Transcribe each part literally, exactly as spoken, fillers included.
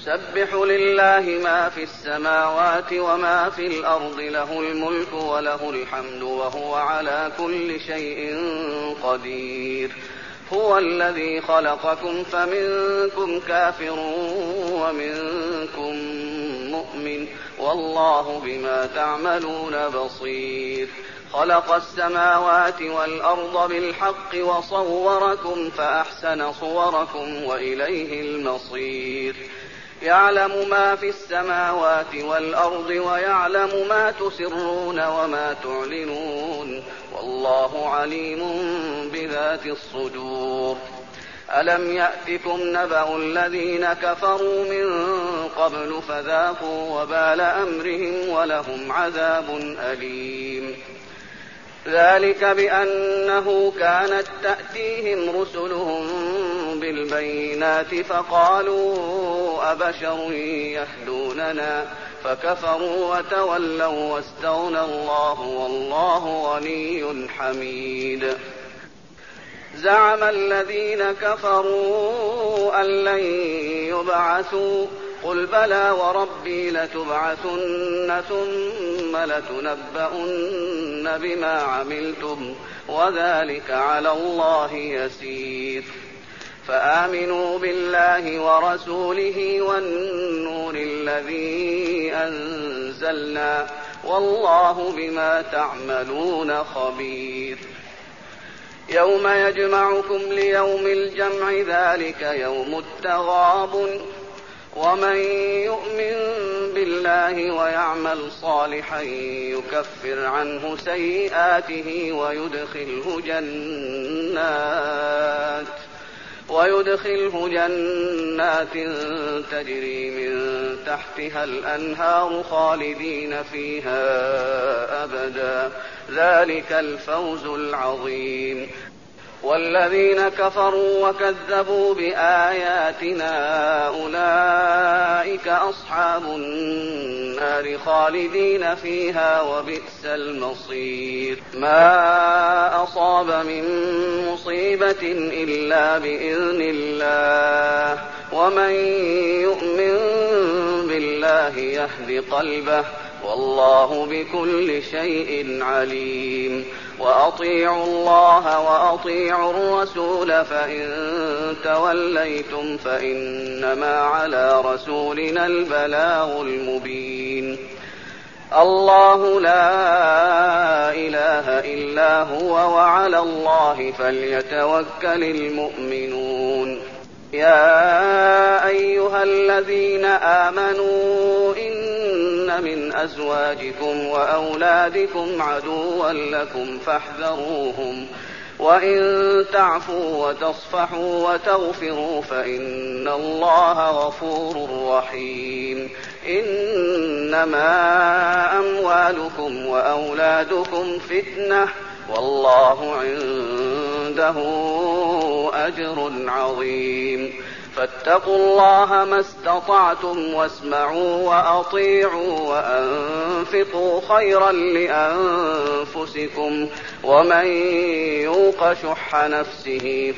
يسبح لله ما في السماوات وما في الأرض، له الملك وله الحمد وهو على كل شيء قدير. هو الذي خلقكم فمنكم كافر ومنكم مؤمن، والله بما تعملون بصير. خلق السماوات والأرض بالحق وصوركم فأحسن صوركم وإليه المصير. يعلم ما في السماوات والأرض ويعلم ما تسرون وما تعلنون، والله عليم بذات الصدور. ألم يأتكم نبأ الذين كفروا من قبل فذاقوا وبال أمرهم ولهم عذاب أليم. ذلك بأنه كانت تأتيهم رسلهم بالبينات فقالوا أبشر يهدوننا فكفروا وتولوا واستغنى الله والله غني حميد. زعم الذين كفروا أن لن يبعثوا قل بلى وربي لتبعثن ثم لتنبؤن بما عملتم وذلك على الله يسير. فآمنوا بالله ورسوله والنور الذي أنزلنا والله بما تعملون خبير. يوم يجمعكم ليوم الجمع ذلك يوم التغابن، ومن يؤمن بالله ويعمل صالحا يكفر عنه سيئاته ويدخله جنات ويدخله جنات تجري من تحتها الأنهار خالدين فيها أبدا، ذلك الفوز العظيم. والذين كفروا وكذبوا بآياتنا أولئك أصحاب النار خالدين فيها وبئس المصير. ما أصاب من مصيبة إلا بإذن الله، ومن يؤمن بالله يهد قلبه والله بكل شيء عليم. وأطيعوا الله وأطيعوا الرسول فإن توليتم فإنما على رسولنا البلاغ المبين. الله لا إله إلا هو وعلى الله فليتوكل المؤمنون. يا أيها الذين آمنوا إن من أزواجكم وأولادكم عدوا لكم فاحذروهم، وإن تعفوا وتصفحوا وتغفروا فإن الله غفور رحيم. إنما أموالكم وأولادكم فتنة والله عنده أجر عظيم. فاتقوا الله ما استطعتم واسمعوا وأطيعوا وأنفقوا خيرا لأنفسكم، ومن يوق شح نفسه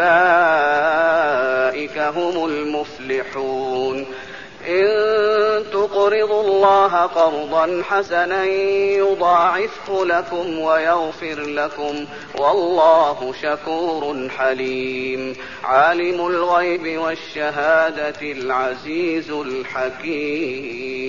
فأولئك هم المفلحون. إن تقرضوا الله قرضا حسنا يضاعفه لكم ويغفر لكم والله شكور حليم. عالم الغيب والشهادة العزيز الحكيم.